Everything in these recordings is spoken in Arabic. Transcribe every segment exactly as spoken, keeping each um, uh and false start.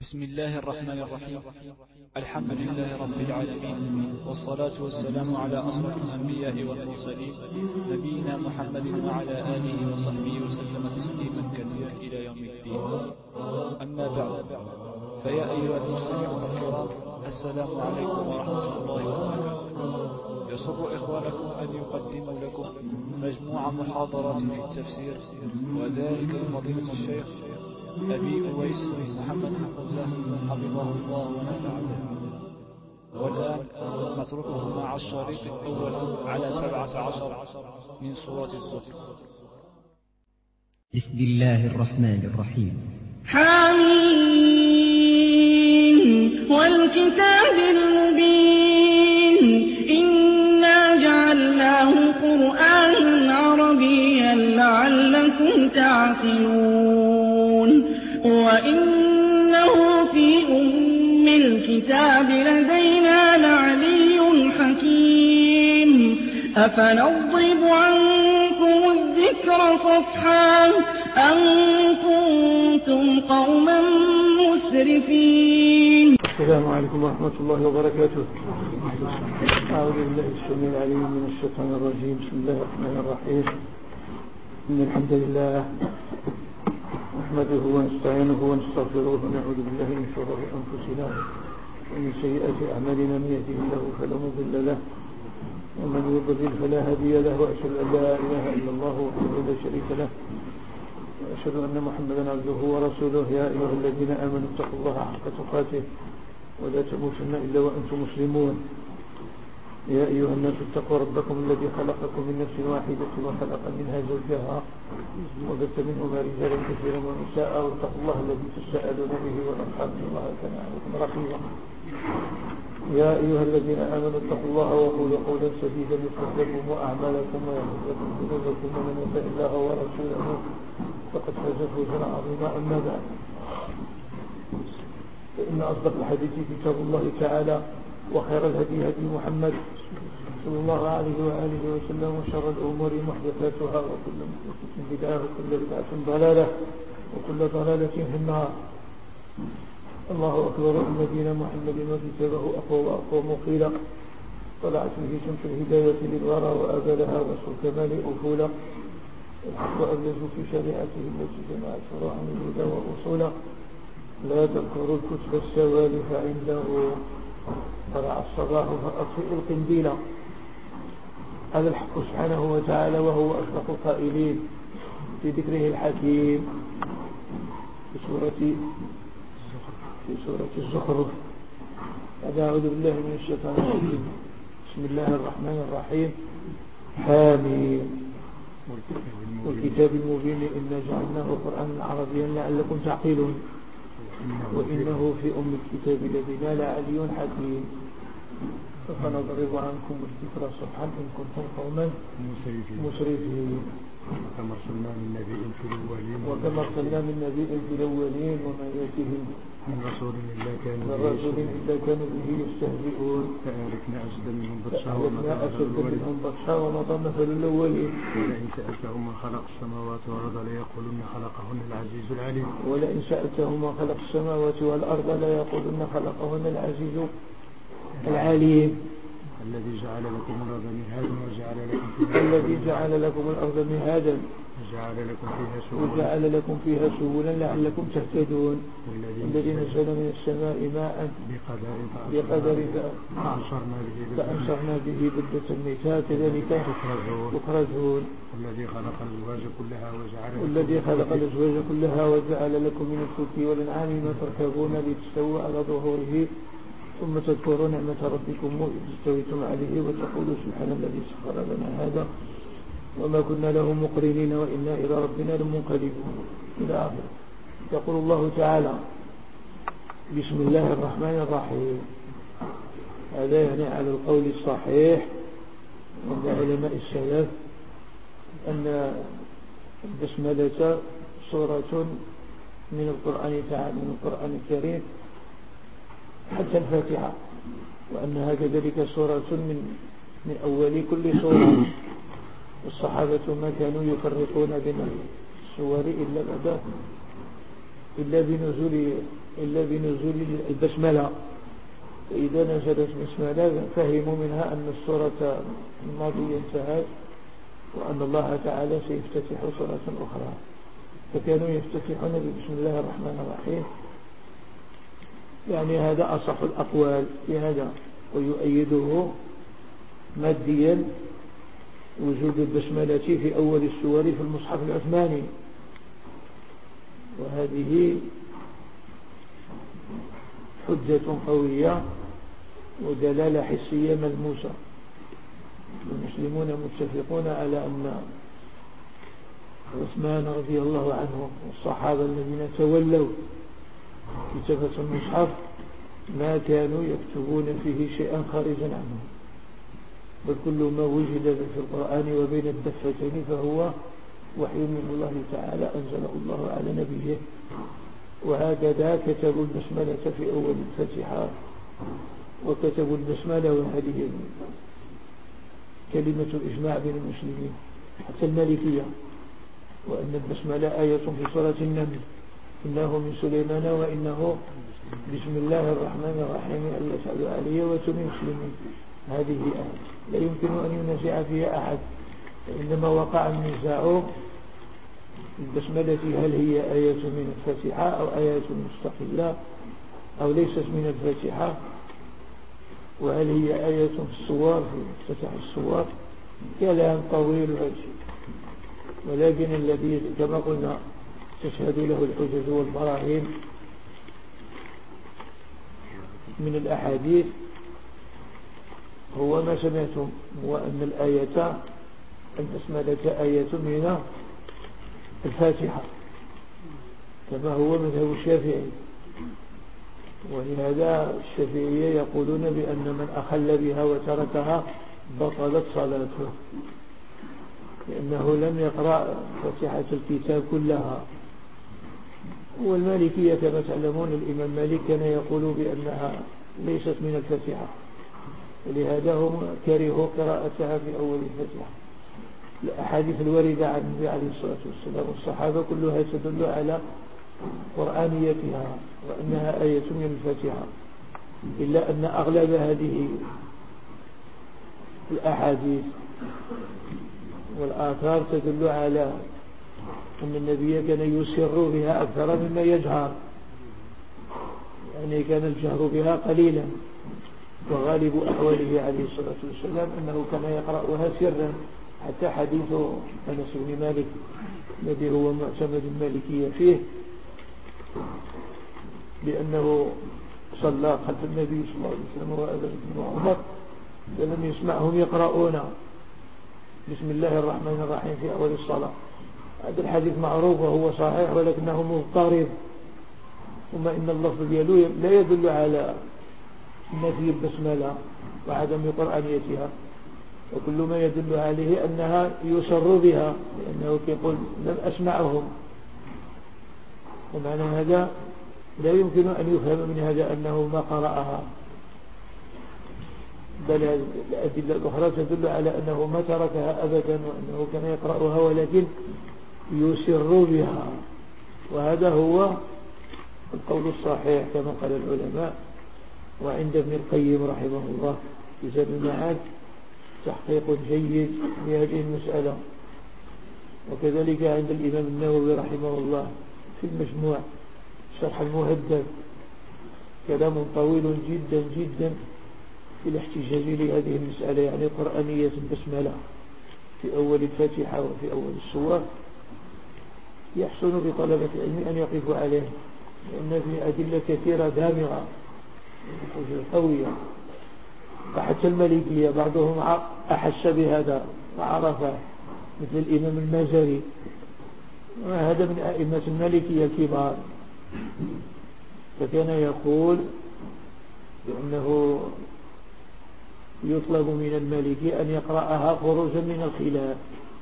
بسم الله الرحمن الرحيم. الحمد لله رب العالمين، والصلاة والسلام على أشرف الأنبياء والمرسلين، نبينا محمد وعلى آله وصحبه وسلم تسليما كثيرا إلى يوم الدين. أما بعد، فيا أيها المستمعون الكرام، السلام عليكم ورحمة الله وبركاته. يسر إخوانكم أن يقدموا لكم مجموعة محاضرات في التفسير، وذلك لفضيلة الشيخ أبي أويس محمد حمزة حفظه الله ونفع به. والآن نترككم مع الشريط الأول على سبعة عشر من سورة الزخرف. بسم الله الرحمن الرحيم. حميم والكتاب المبين، إنا جعلناه قرآنا عربيا لعلكم تعقلون، وإنه في أم الكتاب لدينا لعلي حكيم. أفنضرب عنكم الذكر صفحا أن كنتم قوما مسرفين. السلام عليكم ورحمة الله وبركاته. أعوذ بالله السميع العليم من الشيطان الرجيم. بسم الله الرحمن الرحيم. إن الحمد لله نحمده ونستعينه ونستغفره ونعوذ بالله من شرور أنفسنا ومن سيئات أعمالنا، من يهده الله فلا مضل له ومن يضلل فلا هادي له، وأشهد أن لا إله إلا الله وحده لا شريك له، وأشهد أن محمدا عبده ورسوله. يا أيها الذين آمنوا اتقوا الله حق تقاته ولا تموتن إلا وأنتم مسلمون. يا أيها الناس اتقوا ربكم الذي خلقكم من نفس واحدة وخلق منها زوجها وبث منهما رجالا كثيرا ونساء، واتقوا الله الذي تساءلون به والأرحام إن الله كان عليكم رقيبا. يا أيها الذين آمنوا اتقوا الله وقولوا قولا سديدا يصلح لكم أعمالكم ويغفر لكم ذنوبكم، ومن يطع الله ورسوله فقد فاز فوزا عظيما. أما بعد، فإن أصدق الحديث كتاب الله تعالى، وخير الهدي هدي محمد صلى الله عليه وآله وسلم، وشر الأمور محدثاتها، وكل محدثة بدعة، وكل بدعة ضلالة، وكل ضلالة في النار. الله أكبر. إن دين محمد وكتابه أقوى وأقوم قيلا، طلعت به شمس الهداية للورى وأبلها وسط الكمال أفولا، الحق أبلج في شريعته التي جمعت فروعا الهدى وأصولا. لا تذكروا الكتب السوالف عنده، طلع الصباح فأطفئ القنديل. هذا الحق سبحانه وتعالى، وهو أصدق القائلين في ذكره الحكيم في سورة في سورة الزخرف. أعوذ بالله من الشيطان الرجيم. بسم الله الرحمن الرحيم. حميم والكتاب المبين، إنا جعلناه قرآنا عربيا لعلكم تعقلون، وإنه في أم الكتاب لدينا لعلي حكيم. فنضرب عنكم الذكر صفحا إن كنتم قوما مسرفين. وكما أرسلنا من نبي في الأولين وكما أرسلنا من نبي في الأولين وما يأتيهم من رسول إلا كانوا به يستهزئون. فأهلكنا أشد منهم بطشا ومضى مثل الأولين. ولئن سألتهم من خلق السماوات والأرض ليقولن خلقهن العزيز العليم. ولئن سألتهم من خلق السماوات والأرض ليقولن خلقهن العزيز العليم. الذي جعل لكم الأرض مهادا وجعل لكم فيها الذي جعل لكم الأرض مهادا وجعل لكم فيها سبلا وجعل لكم فيها سبلا لعلكم تهتدون. الذي نزل من السماء ماء بقدر فأنشرنا به بلدة ميتا كذلك تخرجون. والذي خلق الأزواج كلها وجعل والذي خلق الأزواج كلها وجعل لكم من الفلك والأنعام ما تركبون لتستووا على ظهوره ثم تذكروا نعمة ربكم إذ استويتم عليه وتقولوا سبحان الذي سخر لنا هذا وما كنا له مقرنين وإنا إلى ربنا لمنقلبون إلى آخره. يقول الله تعالى: بسم الله الرحمن الرحيم. هذا يعني على القول الصحيح عند علماء السلف أن البسملة سورة من القرآن تعالى من القرآن الكريم حتى الفاتحة، وأنها كذلك سورة من من أول كل سورة. الصحابة ما كانوا يفرقون بين السور إلا بعد إلا بنزول إلا بنزول البسملة. فإذا نزلت البسملة فهموا منها أن السورة الماضية انتهت وأن الله تعالى سيفتتح سورة أخرى، فكانوا يفتتحون بسم الله الرحمن الرحيم. يعني هذا أصح الأقوال في هذا، ويؤيده ماديا وجود البسملة في أول السور في المصحف العثماني، وهذه حجة قوية ودلالة حسية ملموسة. المسلمون متفقون على أن عثمان رضي الله عنه والصحابة الذين تولوا كتابة المصحف ما كانوا يكتبون فيه شيئا خارجا عنه، بل كل ما وجد في القرآن وبين الدفتين فهو وحي من الله تعالى أنزله الله على نبيه. وهكذا كتبوا البسملة في أول الفاتحة، وكتبوا البسملة، وهذه كلمة الإجماع بين المسلمين حتى المالكية، وأن البسملة آية في سورة النمل، إنه من سليمان وإنه بسم الله الرحمن الرحيم ألا تعلوا علي وأتوني مسلمين. هذه آية لا يمكن أن ينازع فيها أحد، إنما وقع النزاع البسملة هل هي آية من الفاتحة أو آية مستقلة أو ليست من الفاتحة، وهل هي آية في الصور في افتتاح الصور. كلام طويل هذا، ولكن الذي كما قلنا تشهد له الحجج والبراهين من الأحاديث هو ما سمعتم، هو أن الآية البسملة آية من الفاتحة كما هو مذهب الشافعي. ولهذا الشافعية يقولون بأن من أخل بها وتركها بطلت صلاته، لأنه لم يقرأ فاتحة الكتاب كلها. والمالكية كما تعلمون الإمام مالك كان يقول بأنها ليست من الفاتحة، ولهذا هم كرهوا قراءتها في أول الفاتحة. الأحاديث الواردة عن النبي عليه الصلاة والسلام والصحابة كلها تدل على قرآنيتها وأنها آية من الفاتحة، إلا أن أغلب هذه الأحاديث والآثار تدل على أن النبي كان يسر بها أكثر مما يجهر، يعني كان الجهر بها قليلا، وغالب أحواله عليه الصلاة والسلام أنه كان يقرأها سرا. حتى حديث أنس بن مالك الذي هو معتمد المالكية فيه بأنه صلى خلف النبي صلى الله عليه وسلم وأبا بن عمر فلم يسمعهم يقرؤون بسم الله الرحمن الرحيم في أول الصلاة. هذا الحديث معروف وهو صحيح، ولكنه مضطرب، ثم إن اللفظ ديالو لا يدل على نفي البسملة وعدم قرآنيتها، وكل ما يدل عليه أنها يسر بها، لأنه يقول لم أسمعهم. ومعنى هذا لا يمكن أن يفهم من هذا أنه ما قرأها، بل الأدلة الأخرى تدل على أنه ما تركها أبدا، وأنه كان يقرأها ولكن يسر بها. وهذا هو القول الصحيح كما قال العلماء. وعند ابن القيم رحمه الله في زاد المعاد تحقيق جيد لهذه المسألة، وكذلك عند الإمام النووي رحمه الله في المجموع شرح المهذب كلام طويل جدا جدا في الاحتجاج لهذه المسألة، يعني قرآنية البسملة في أول الفاتحة وفي أول السور. يحسن بطلبة العلم أن يقفوا عليه، لأن في أدلة كثيرة دامغة قوية، وحتى المالكية بعضهم أحس بهذا وعرفه مثل الإمام المازري، وهذا من أئمة المالكية الكبار، فكان يقول بأنه يطلب من المالكي أن يقرأها خروجا من الخلاف.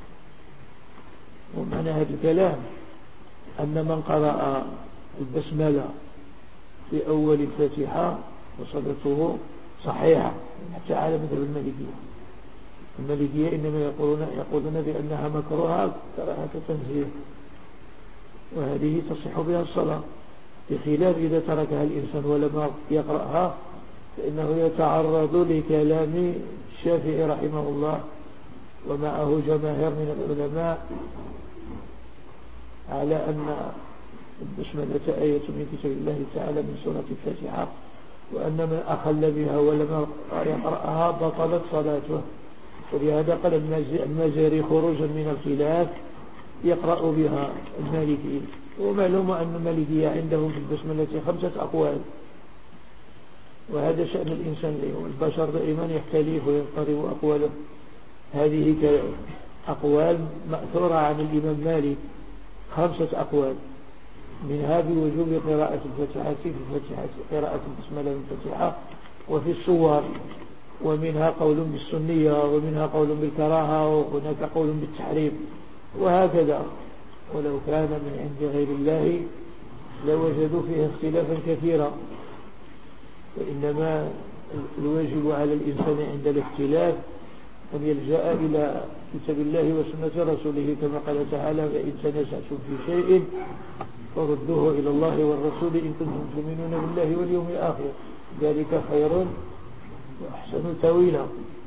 ومعنى هذا الكلام أن من قرأ البسملة في أول الفاتحة وصلته صحيحة حتى على مذهب المالكية. المالكية إنما يقولون, يقولون بأنها مكروهة كراهة تنزيه، وهذه تصح بها الصلاة. بخلاف إذا تركها الإنسان ولم يقرأها فإنه يتعرض لكلام الشافعي رحمه الله ومعه جماهير من العلماء على أن البسملة آية من كتاب الله تعالى من سورة الفاتحة، وأن من أخل بها ولم يقرأها بطلت صلاته. ولهذا قال المزاري خروجا من الخلاف يقرأ بها المالكي. ومعلوم أن المالكية عندهم في البسملة خمسة أقوال، وهذا شأن الإنسان والبشر دائما يختلف ويضطرب أقواله. هذه أقوال مأثورة عن الإمام مالك خمسة أقوال، منها بوجوب قراءة الفاتحة في الفاتحة قراءة البسملة من الفاتحة وفي الصور، ومنها قول بالسنية، ومنها قول بالكراهة، وهناك قول بالتحريم، وهكذا. ولو كان من عند غير الله لوجدوا فيه اختلافا كثيرا، وإنما الواجب على الإنسان عند الاختلاف أن يلجأ إلى كتاب الله وسنة رسوله، كما قال تعالى: فإن تنازعتم في شيء فردوه إلى الله والرسول إن كنتم تؤمنون بالله واليوم الآخر، ذلك خير وأحسن تأويلا.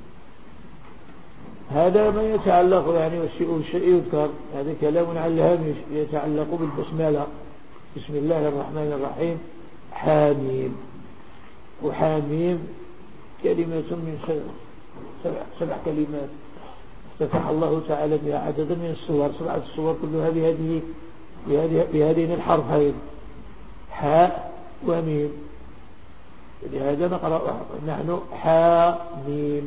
هذا ما يتعلق يعني والشيء الشيء يذكر، هذا كلام على الهامش يتعلق بالبسملة. بسم الله الرحمن الرحيم، حاميم. وحاميم كلمة من سبع, سبع كلمات افتتح الله تعالى بها عددا من الصور، سبعة الصور كلها بهذه بهذين الحرفين حاء وميم. لهذا نقرأ نحن حاميم.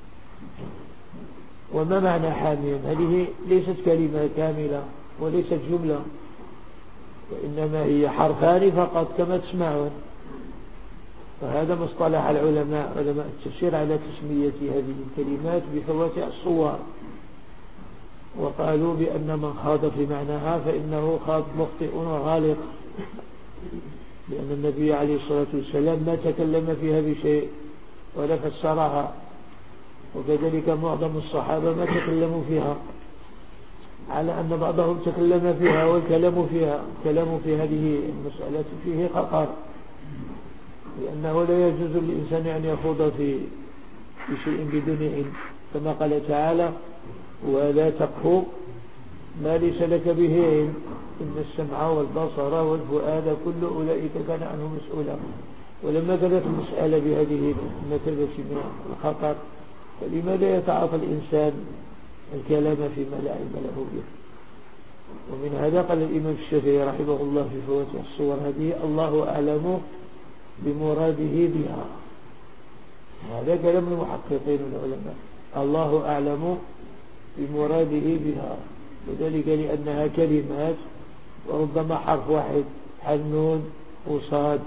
وما معنى حاميم؟ هذه ليست كلمة كاملة وليست جملة، وإنما هي حرفان فقط كما تسمعون. وهذا مصطلح العلماء علماء التفسير على تسمية هذه الكلمات بفواتح الصور، وقالوا بأن من خاض في معناها فإنه خاض مخطئ وغالط، لأن النبي عليه الصلاة والسلام ما تكلم فيها بشيء ولا فسرها، وكذلك معظم الصحابة ما تكلموا فيها، على أن بعضهم تكلم فيها، والكلام فيها كلام في هذه المسألة فيه خطر، لأنه لا يجوز للإنسان أن يخوض في شيء بدون علم، كما قال تعالى: ولا تقف ما ليس لك به علم إن السمع والبصر والفؤاد كل أولئك كان عنه مسؤولا. ولما كانت المسألة بهذه المثلة من الخطر فلماذا يتعاطى الإنسان الكلام فيما لا علم له به؟ ومن هذا قال الإمام الشافعي رحمه الله في فواتح الصور هذه: الله أعلم بمراده بها. هذا كلام المحققين العلماء، الله أعلم بمراده بها، وذلك لأنها كلمات وربما حرف واحد حنون وصاد،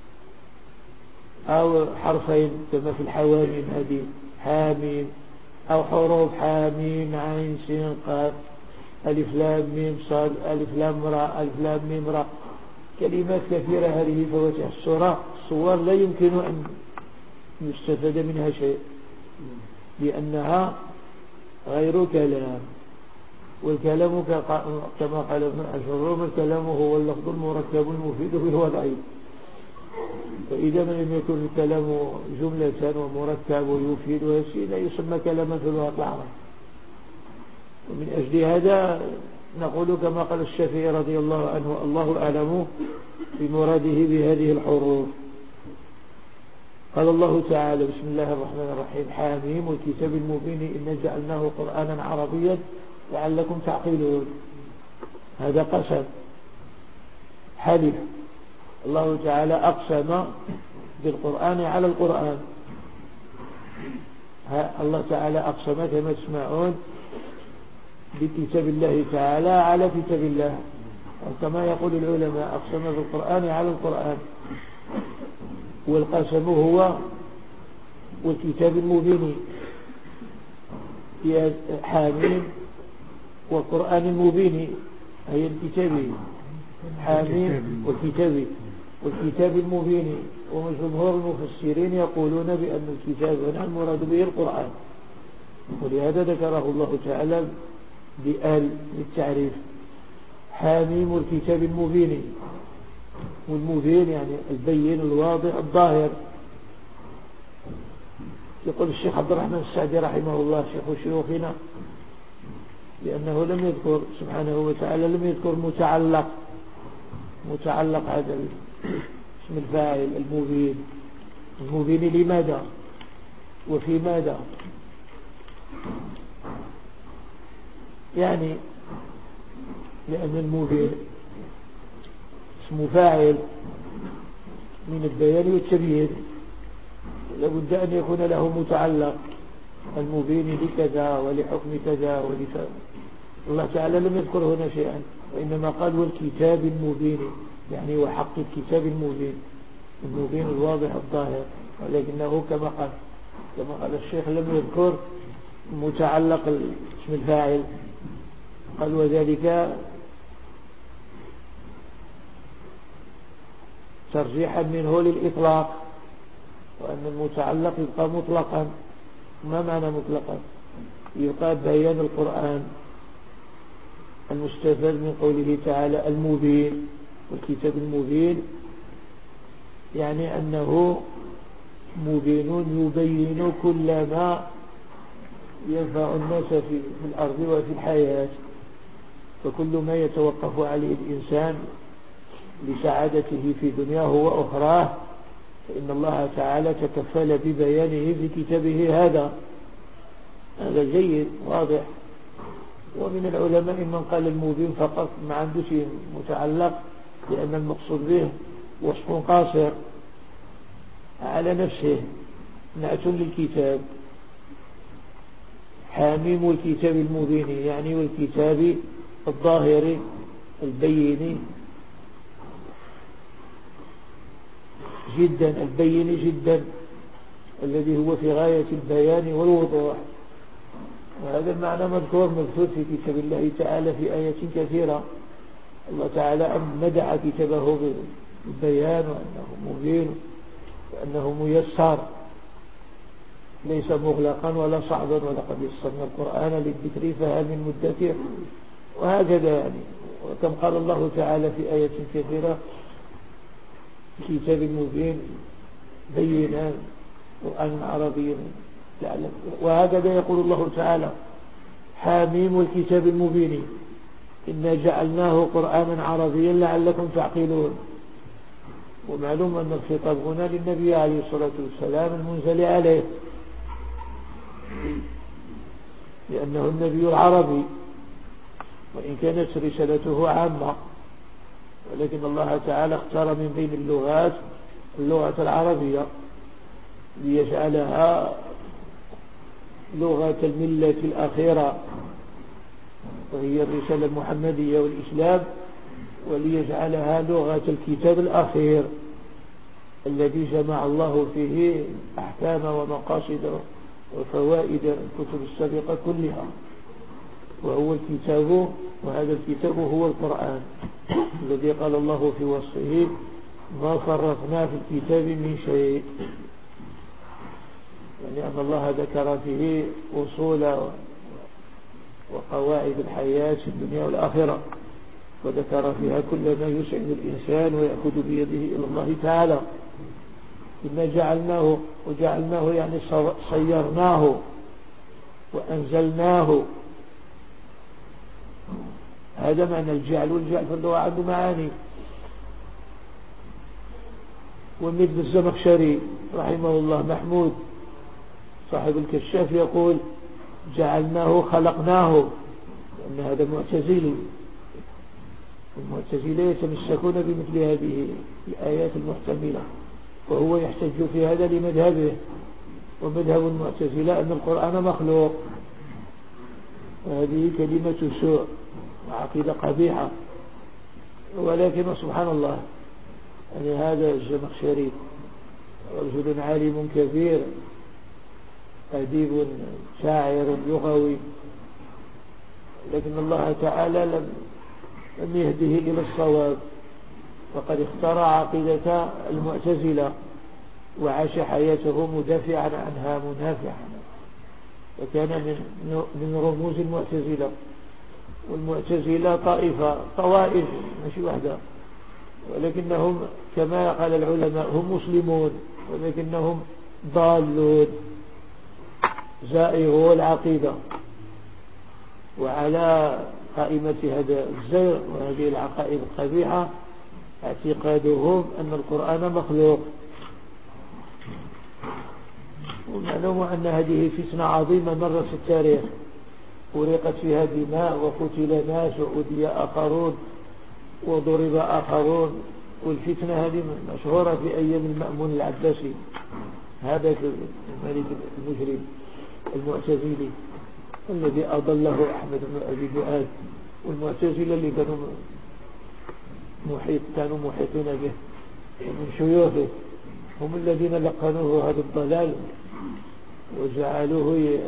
أو حرفين كما في الحواميم هذه حاميم، أو حروف حاميم عين سين قاف ألف لام ميم صاد ألف لام راء ألف لام ميم راء، كلمات كثيرة. هذه فواتح الصورة الصور لا يمكن أن يستفاد منها شيء، لأنها غير كلام. والكلام كما قال ابن الجروم: الكلام هو اللفظ المركب المفيد بالوضعين. فإذا لم يكن الكلام جملة ومركب ويفيد ويسير لا يسمى كلاما في اللغة العربية. ومن أجل هذا نقول كما قال الشافعي رضي الله عنه: الله أعلم بمراده بهذه الحروف. قال الله تعالى: بسم الله الرحمن الرحيم، حاميم والكتاب المبين إنا جعلناه قرآنا عربيا لعلكم تعقلون. هذا قسم حلف، الله تعالى أقسم بالقرآن على القرآن. الله تعالى أقسم كما تسمعون بكتاب الله تعالى على كتاب الله، وكما يقول العلماء أقسم بالقرآن على القرآن. والقسم هو والكتاب المبين، حاميم والقرآن المبين هي الكتاب حاميم والكتاب والكتاب المبين. وجمهور المفسرين يقولون بأن الكتاب هنا المراد به القرآن، ولهذا ذكره الله تعالى بآل للتعريف: حاميم والكتاب المبين. والمبين يعني البين الواضح الظاهر. يقول الشيخ عبد الرحمن السعدي رحمه الله شيخ شيوخنا لأنه لم يذكر سبحانه وتعالى لم يذكر متعلق متعلق هذا اسم الفاعل المبين. المبين لماذا وفي ماذا؟ يعني لأن المبين اسم فاعل من البيان والتبيين لابد أن يكون له متعلق المبين لكذا ولحكم كذا ولفعل. الله تعالى لم يذكر هنا شيئا وإنما قال والكتاب المبين يعني وحق الكتاب المبين المبين الواضح الظاهر. ولكنه كما قال كما قال الشيخ لم يذكر متعلق اسم الفاعل. قال وذلك ترجيحا منه للإطلاق وأن المتعلق يبقى مطلقا. ما معنى مطلقا؟ يبقى بيان القرآن المستفاد من قوله تعالى المبين والكتاب المبين يعني أنه مبين يبين كل ما ينفع الناس في الأرض وفي الحياة. فكل ما يتوقف عليه الإنسان لسعادته في دنياه وأخراه فإن الله تعالى تكفل ببيانه في كتابه. هذا هذا جيد واضح. ومن العلماء من قال المبين فقط ما عنده شيء متعلق لأن المقصود به وصف قاصر على نفسه نعت للكتاب حاميم والكتاب المبين يعني والكتاب الظاهر البين جدا البين جدا الذي هو في غاية البيان والوضوح. وهذا المعنى مذكور مبثوث في كتاب الله تعالى في آيات كثيرة. الله تعالى مدح كتابه بالبيان وأنه مبين وأنه ميسر ليس مغلقا ولا صعبا ولقد يسرنا القرآن للذكر فهل من مدكر. وهكذا يعني. وكم قال الله تعالى في آيات كثيرة كتاب مبين بينا قرآن عربي لعلم. وهكذا يقول الله تعالى حاميم والكتاب المبين إنا جعلناه قرآنا عربيا لعلكم تعقلون. ومعلوم أن الخطاب هنا للنبي عليه الصلاة والسلام المنزل عليه لأنه النبي العربي وإن كانت رسالته عامة ولكن الله تعالى اختار من بين اللغات اللغة العربية ليجعلها لغة الملة الأخيرة وهي الرسالة المحمدية والإسلام وليجعلها لغة الكتاب الأخير الذي جمع الله فيه أحكام ومقاصد وفوائد الكتب السابقة كلها وهو الكتاب. وهذا الكتاب هو القرآن الذي قال الله في وصفه ما فرطنا في الكتاب من شيء يعني أن الله ذكر فيه أصول وقواعد الحياة في الدنيا والآخرة وذكر فيها كل ما يسعد الإنسان ويأخذ بيده إلى الله تعالى. إنا جعلناه وجعلناه يعني صيرناه وأنزلناه. هذا معنى الجعل. والجعل في اللغة عنده معاني. ومثل الزمخشري رحمه الله محمود صاحب الكشاف يقول جعلناه خلقناه لأن هذا معتزلي. المعتزلة يتمسكون بمثل هذه الآيات المحتملة وهو يحتج في هذا لمذهبه. ومذهب المعتزلة أن القرآن مخلوق وهذه كلمة سوء وعقيدة قبيحة. ولكن سبحان الله يعني هذا الزمخشري رجل عالم كبير أديب شاعر لغوي لكن الله تعالى لم لم يهده إلى الصواب فقد اختار عقيدة المعتزلة وعاش حياته مدافعا عنها منافعا وكان من من رموز المعتزلة. والمعتزلة طائفة طوائف مش واحدة ولكنهم كما قال العلماء هم مسلمون ولكنهم ضالون زائغوا العقيدة. وعلى قائمة هذا الزيغ وهذه العقائد القبيحة اعتقادهم أن القرآن مخلوق. ومعلوم أن هذه فتنة عظيمة مرت في التاريخ، أريقت فيها دماء وقتل ناس وأذي آخرون وضرب آخرون. والفتنة هذه مشهورة في أيام المأمون العباسي، هذا الملك المجرم المعتزلي الذي أضله أحمد بن أبي دؤاد. والمعتزلة اللي كانوا محيط كانوا محيطين به ومن شيوخه هم الذين لقنوه هذا الضلال وجعلوه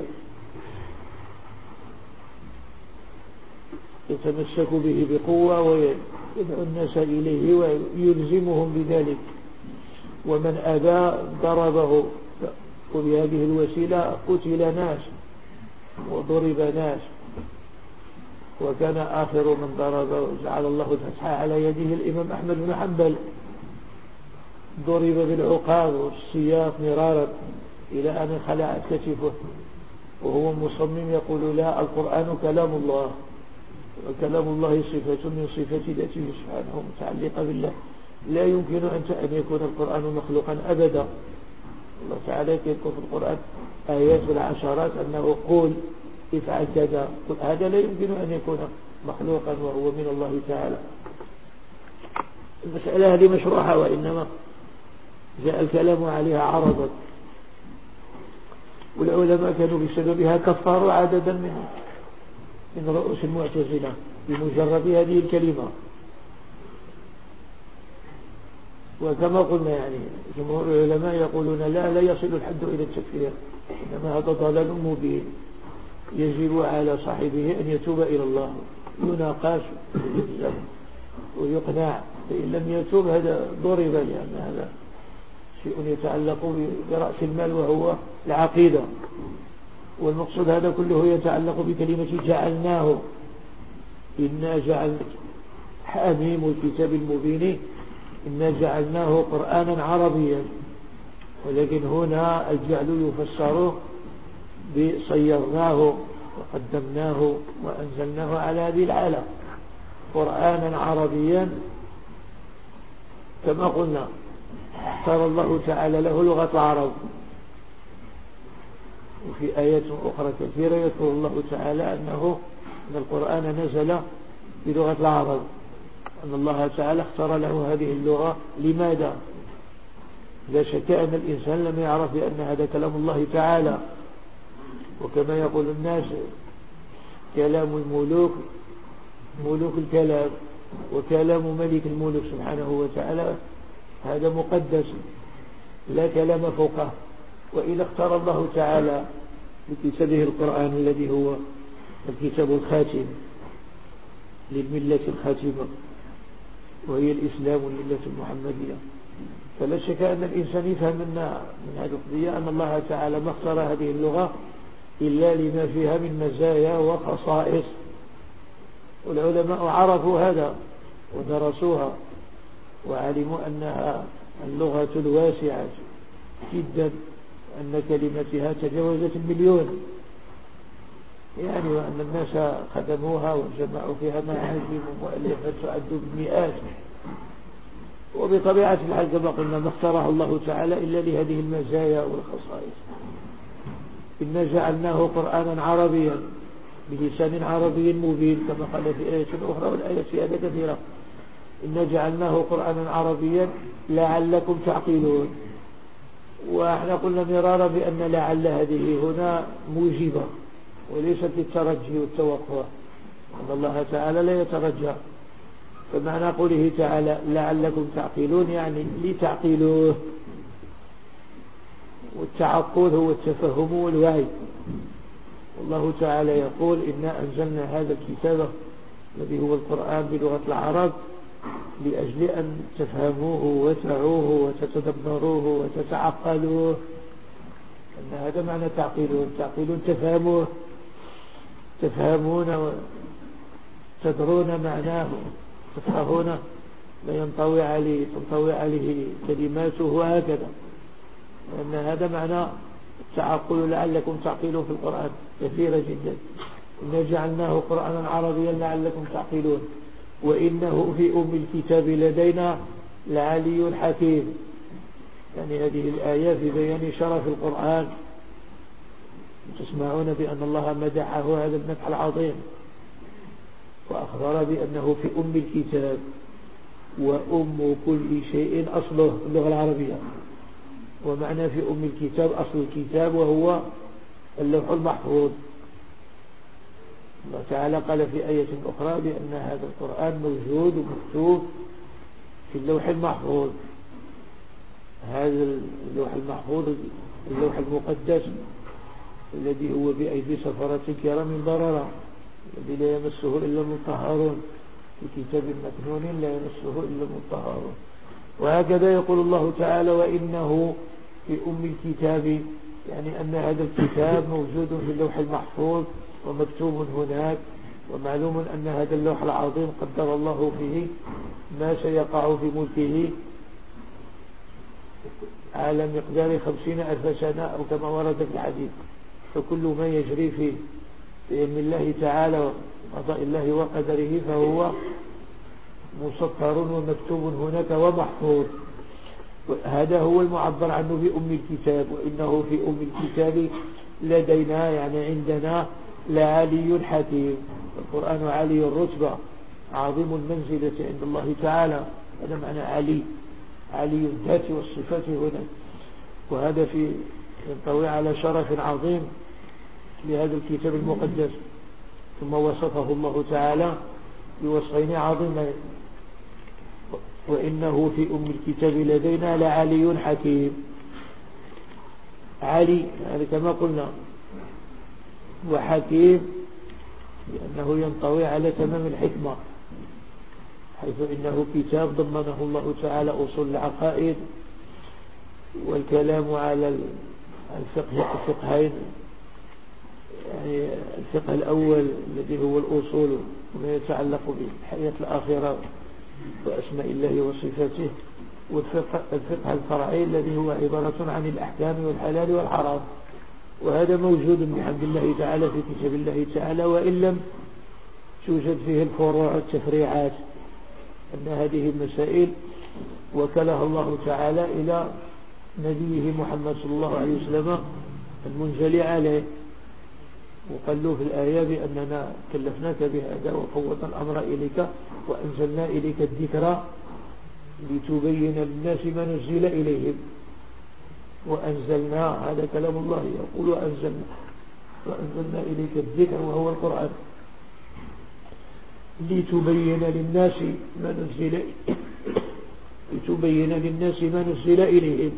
يتمسك به بقوة ويدعو الناس إليه ويلزمهم بذلك. ومن أبى ضربه، وبهذه الوسيلة قتل ناس وضرب ناس. وكان آخر من ضرب وجعل الله الفتح على يده الإمام أحمد بن حنبل، ضرب بالعقاب والسياق مرارا إلى أن خلعت كتفه وهو مصمم يقول لا، القرآن كلام الله وكلام الله صفة من صفات ذاته سبحانه متعلقة بالله، لا يمكن أن يكون القرآن مخلوقا أبدا. الله تعالى يذكر في القرآن آيات العشرات أنه قول افعل كذا، هذا لا يمكن أن يكون مخلوقا وهو من الله تعالى. المسألة هذه مشروحة، وإنما جاء الكلام عليها عرضا. والعلماء كانوا بسببها كفروا عددا من من رؤوس المعتزلة بمجرد هذه الكلمة. وكما قلنا يعني جمهور العلماء يقولون لا لا يصل الحد إلى التكفير، إنما هذا ضلال مبين يجب على صاحبه أن يتوب إلى الله، يناقش ويلزم ويقنع. فإن لم يتوب هذا ضرب، لأن هذا شيء يتعلق برأس المال وهو العقيدة. والمقصود هذا كله يتعلق بكلمة جعلناه، إنا جعلنا حميم الكتاب المبين إنا جعلناه قرآنا عربيا. ولكن هنا الجعل يفسر بصيرناه وقدمناه وأنزلناه على هذه الحالة قرآنا عربيا. كما قلنا اختار الله تعالى له لغة العرب، وفي آيات أخرى كثيرة يذكر الله تعالى أنه أن القرآن نزل بلغة العرب، أن الله تعالى اختار له هذه اللغة. لماذا؟ لا شك أن الإنسان لم يعرف بأن هذا كلام الله تعالى، وكما يقول الناس كلام الملوك ملوك الكلام، وكلام ملك الملوك سبحانه وتعالى هذا مقدس لا كلام فوقه. وإذا اختار الله تعالى بكتابه القرآن الذي هو الكتاب الخاتم للملة الخاتمة وهي الإسلام والملة المحمدية، فلا شك أن الإنسان يفهم من من هذه القضية أن الله تعالى ما اختار هذه اللغة إلا لما فيها من مزايا وخصائص. والعلماء عرفوا هذا ودرسوها وعلموا أنها اللغة الواسعة جدا، أن كلمتها تجاوزت المليون يعني، وأن الناس خدموها وجمعوا فيها معاجم ومؤلفات تعد بالمئات. وبطبيعة الحال كما قلنا ما اختاره الله تعالى إلا لهذه المزايا والخصائص. إنا جعلناه قرآنا عربيا بلسان عربي مبين كما قال في آية أخرى، والآية في هذا كثيرة. إنا جعلناه قرآنا عربيا لعلكم تعقلون. وإحنا قلنا مرارا بأن لعل هذه هنا موجبة وليست للترجي والتوقع، أن الله تعالى لا يترجى. فمعنى قوله تعالى لعلكم تعقلون يعني لتعقلوه، والتعقل هو التفهم والوعي. والله تعالى يقول إنا أنزلنا هذا الكتاب الذي هو القرآن بلغة العرب لأجل أن تفهموه وتعوه وتتدبروه وتتعقلوه. أن هذا معنى تعقلون، تعقلون تفهموه، تفهمون وتدرون معناه، تفقهون لا ينطوي عليه تنطوي عليه كلماته هكذا، لأن هذا معنى التعقل لعلكم تعقلون في القرآن كثيرة جدا. إنا جعلناه قرآنا عربيا لعلكم تعقلون وإنه في أم الكتاب لدينا لعلي حكيم. يعني هذه الآية في بيان شرف القرآن. تسمعون بأن الله مدحه هذا المدح العظيم وأخبر بأنه في أم الكتاب، وأم كل شيء أصله اللغة العربية. ومعنى في أم الكتاب أصل الكتاب وهو اللوح المحفوظ. الله تعالى قال في آية أخرى بأن هذا القرآن موجود ومكتوب في اللوح المحفوظ. هذا اللوح المحفوظ اللوح المقدس الذي هو بأيدي سفرة كرام بررة، الذي لا يمسه إلا المطهرون، في كتاب مكنون لا يمسه إلا المطهرون. وهكذا يقول الله تعالى وإنه في أم الكتاب، يعني أن هذا الكتاب موجود في اللوح المحفوظ ومكتوب هناك. ومعلوم أن هذا اللوح العظيم قدر الله فيه ما سيقع في ملكه على مقدار خمسين ألف سنة أو كما ورد في الحديث. فكل ما يجري فيه بإذن الله تعالى وقضاء الله وقدره فهو مسطر ومكتوب هناك ومحفوظ. هذا هو المعبر عنه في أم الكتاب. وإنه في أم الكتاب لدينا يعني عندنا لعلي حكيم. القرآن علي الرتبة عظيم المنزلة عند الله تعالى. هذا معنى علي، علي الذات والصفات هنا. وهذا في ينطوي على شرف عظيم لهذا الكتاب المقدس. ثم وصفه الله تعالى بوصفين عظيمين. وإنه في أم الكتاب لدينا لعلي حكيم. علي يعني كما قلنا، وحكيم لأنه ينطوي على تمام الحكمة، حيث إنه كتاب ضمنه الله تعالى أصول العقائد والكلام على الفقه الفقهين، يعني الفقه الأول الذي هو الأصول وما يتعلق بالحياة الآخرة وأسماء الله وصفاته، والفقه الفقه الفرعي الذي هو عبارة عن الأحكام والحلال والحرام. وهذا موجود بحمد الله تعالى في كتاب الله تعالى، وإن لم توجد فيه الفروع والتفريعات، أن هذه المسائل وكلها الله تعالى إلى نبيه محمد صلى الله عليه وسلم المنزل عليه. وقال له في الآية بأننا كلفناك بهذا وفوضنا الأمر إليك وأنزلنا إليك الذكر لتبين للناس ما نزل إليهم. وأنزلنا، هذا كلام الله يقول وأنزلنا وأنزلنا إليك الذكر وهو القرآن لتبين للناس ما نزل لتبين للناس ما نزل إليهم.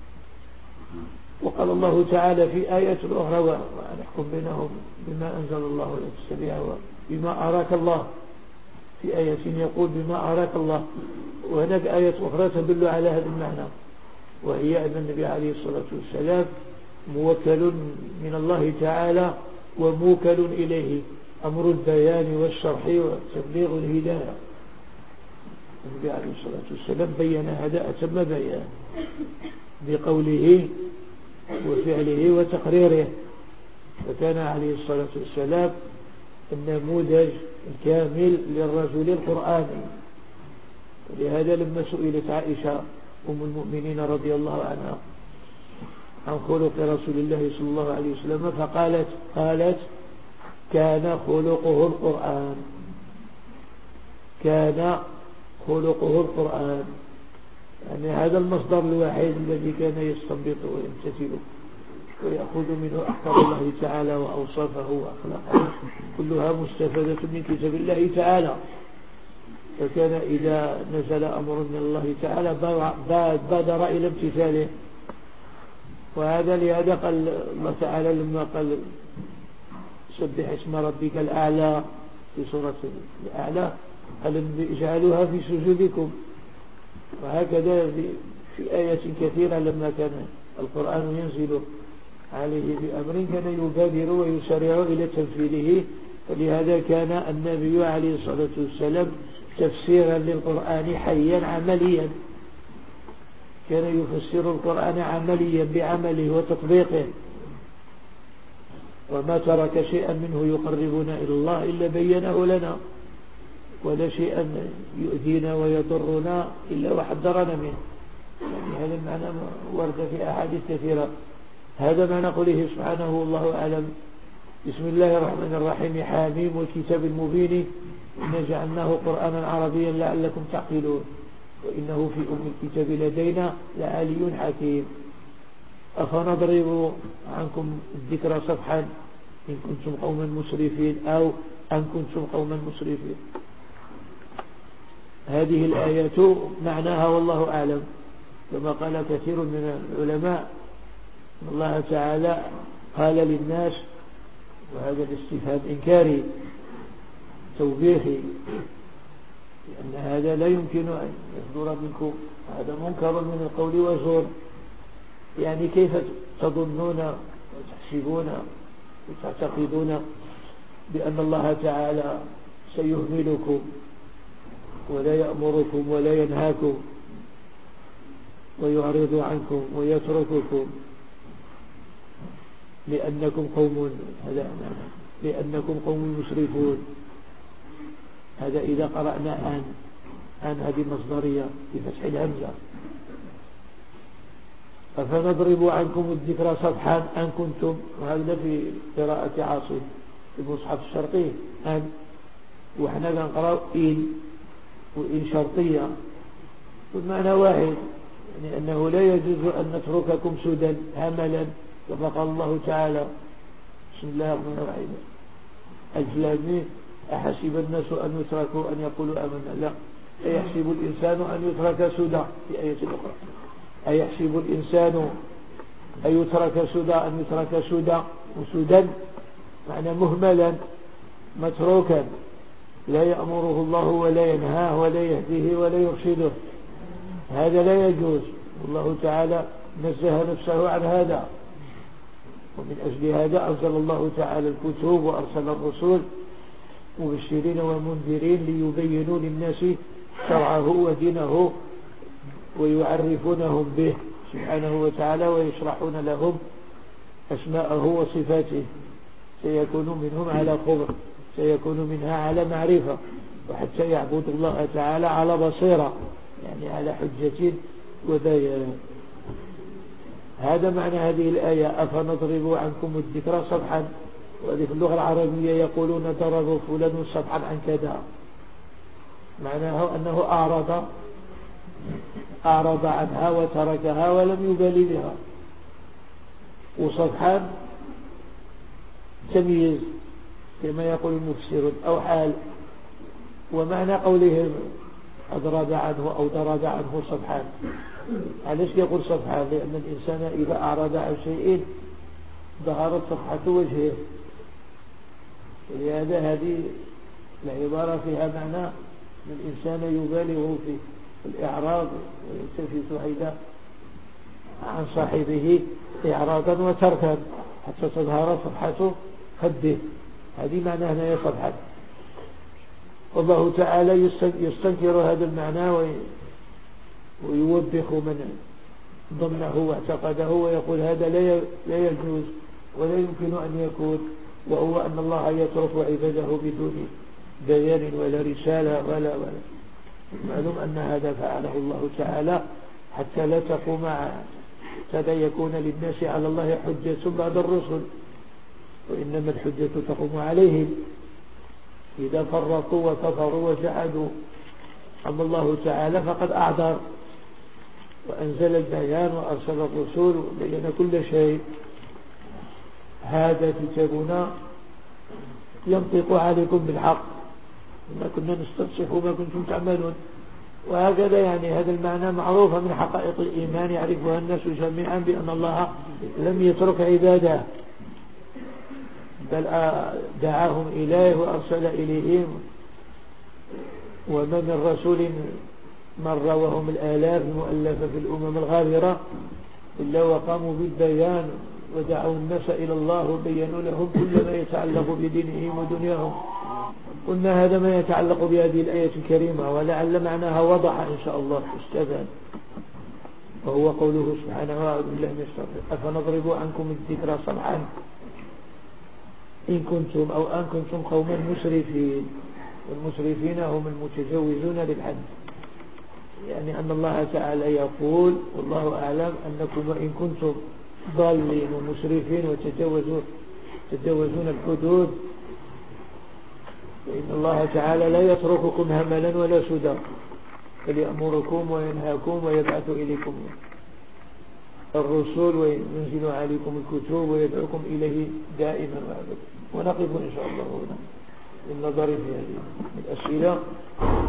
وقال الله تعالى في آية أخرى ونحكم بينهم بما أنزل الله ولا تتبع بما أراك الله. في آية يقول بما أراك الله، وهناك آية أخرى تدل على هذا المعنى، وهي أن النبي عليه الصلاة والسلام موكل من الله تعالى وموكل إليه أمر البيان والشرح وتبليغ الهداية. النبي عليه الصلاة والسلام بين هذا أتم بيان بقوله وفعله وتقريره. فكان عليه الصلاة والسلام النموذج الكامل للرجل القرآني. ولهذا لما سئلت عائشة أم المؤمنين رضي الله عنها عن خلق رسول الله صلى الله عليه وسلم فقالت قالت كان خلقه القرآن، كان خلقه القرآن. يعني هذا المصدر الوحيد الذي كان يستنبط ويمتثل ويأخذ منه أحكام الله تعالى وأوصافه وأخلاقه، كلها مستفادة من كتاب الله تعالى. فكان إذا نزل أمر من الله تعالى بادر إلى امتثاله. وهذا لهذا قال الله تعالى لما قال سبح اسم ربك الأعلى في سورة الأعلى قال اجعلوها في سجودكم. وهكذا في آية كثيرة لما كان القرآن ينزل عليه بأمر كان يبادر ويسارع إلى تنفيذه. فلهذا كان النبي عليه الصلاة والسلام تفسيرا للقرآن حيا عمليا، كان يفسر القرآن عمليا بعمله وتطبيقه، وما ترك شيئا منه يقربنا إلى الله إلا بينه لنا، ولا شيئا يؤذينا ويضرنا إلا وحذرنا منه. يعني هذا المعنى ورد في أحاديث كثيرة. هذا معنى قوله سبحانه والله أعلم. بسم الله الرحمن الرحيم. حاميم والكتاب المبين إنا جعلناه قرآنا عربيا لعلكم تعقلون وإنه في أم الكتاب لدينا لعلي حكيم. أفنضرب عنكم الذكر صفحا إن كنتم قوما مسرفين أو أن كنتم قوما مسرفين. هذه الآية معناها والله أعلم، كما قال كثير من العلماء أن الله تعالى قال للناس، وهذا الاستفهام إنكاري توبيخي، لأن هذا لا يمكن أن يصدر منكم، هذا منكر من القول وزور. يعني كيف تظنون وتحسبون وتعتقدون بأن الله تعالى سيهملكم ولا يأمركم ولا ينهاكم ويعرض عنكم ويترككم لأنكم قوم هذا لأنكم قوم مسرفون. هذا إذا قرأنا أن أن هذه مصدرية بفتح الهمزة. أفنضرب عنكم الذكر صفحا أن كنتم، وهذا في قراءة عاصم في المصحف الشرقي أن، وإحنا نقرأ إن، وإن شرطية والمعنى واحد، يعني أنه لا يجوز أن نترككم سدى هملا، كما قال الله تعالى بسم الله الرحمن الرحيم ألف لام ميم أحسب الناس أن يتركوا أن يقولوا آمنا، لا، أيحسب الإنسان أن يترك سدى في آية أخرى، أيحسب الإنسان أن يترك سدى أن يترك سدى، وسدى معنى مهملا متروكا لا يأمره الله ولا ينهاه ولا يهديه ولا يرشده، هذا لا يجوز. والله تعالى نزه نفسه عن هذا، ومن أجل هذا أنزل الله تعالى الكتب وأرسل الرسل مبشرين ومنذرين ليبينوا للناس شرعه ودينه ويعرفونهم به سبحانه وتعالى ويشرحون لهم أسماءه وصفاته، سيكون منهم على خبر، سيكون منها على معرفة، وحتى يعبد الله تعالى على بصيرة، يعني على حجة وبيان. هذا معنى هذه الآية. أفنضرب عنكم الذكر صفحا، وهذه في اللغة العربية يقولون ضرب فلان صفحا عن كذا، معناه أنه أعرض أعرض عنها وتركها ولم يبالي بها. وصفحا تمييز كما يقول المفسرون أو حال. ومعنى قولهم أضرب عنه أو ضرب عنه صفحان، علاش يقول صفحان؟ لأن الإنسان إذا أعرض عن شيء ظهرت صفحة وجهه، ولهذا هذه العبارة فيها معنى أن الإنسان يبالغ في الإعراض ويلتفت حيدا عن صاحبه إعراضا وتركا حتى تظهر صفحة خده، هذه معنى هنا صفحة. والله تعالى يستنكر هذا المعنى ويوبخ من ضمنه واعتقده ويقول هذا لا يجوز ولا يمكن أن يكون، وهو أن الله يترك عباده بدون بيان ولا رسالة ولا ولا معلوم أن هذا فعله الله تعالى حتى لا تقوم حتى يكون للناس على الله حجة بعد الرسل، وإنما الحجة تقوم عليهم إذا فرطوا وكفروا وجحدوا. أما الله تعالى فقد أعذر وأنزل البيان وأرسل الرسول وبين كل شيء. هذا كتابنا ينطق عليكم بالحق ما كنا نستصحف ما كنتم تعملون. وهكذا يعني هذا المعنى معروف من حقائق الإيمان يعرفها الناس جميعا بأن الله لم يترك عباده، بل دعاهم إليه وأرسل إليهم. وما من رسول مر وهم الآلاف المؤلفة في الأمم الغابرة إلا وقاموا بالبيان ودعوا الناس إلى الله وبينوا لهم كل ما يتعلق بدينهم ودنياهم. قلنا هذا ما يتعلق بهذه الآية الكريمة، ولعل معناها وضح إن شاء الله استفاد، وهو قوله سبحانه وأعوذ بالله من الشيطان أفنضرب عنكم الذكر صفحا إن كنتم أو أن كنتم قوما مسرفين. والمسرفين هم المتجاوزون للحد، يعني أن الله تعالى يقول والله أعلم أنكم وإن كنتم ضالين ومسرفين وتجاوزون تجاوزون الحدود، فإن الله تعالى لا يترككم هملا ولا سدى، بل يأمركم وينهاكم ويبعث إليكم الرسل وينزل عليكم الكتب ويدعوكم إليه دائما وأبدا. ونقف إن شاء الله هنا للنظر في هذه الأسئلة.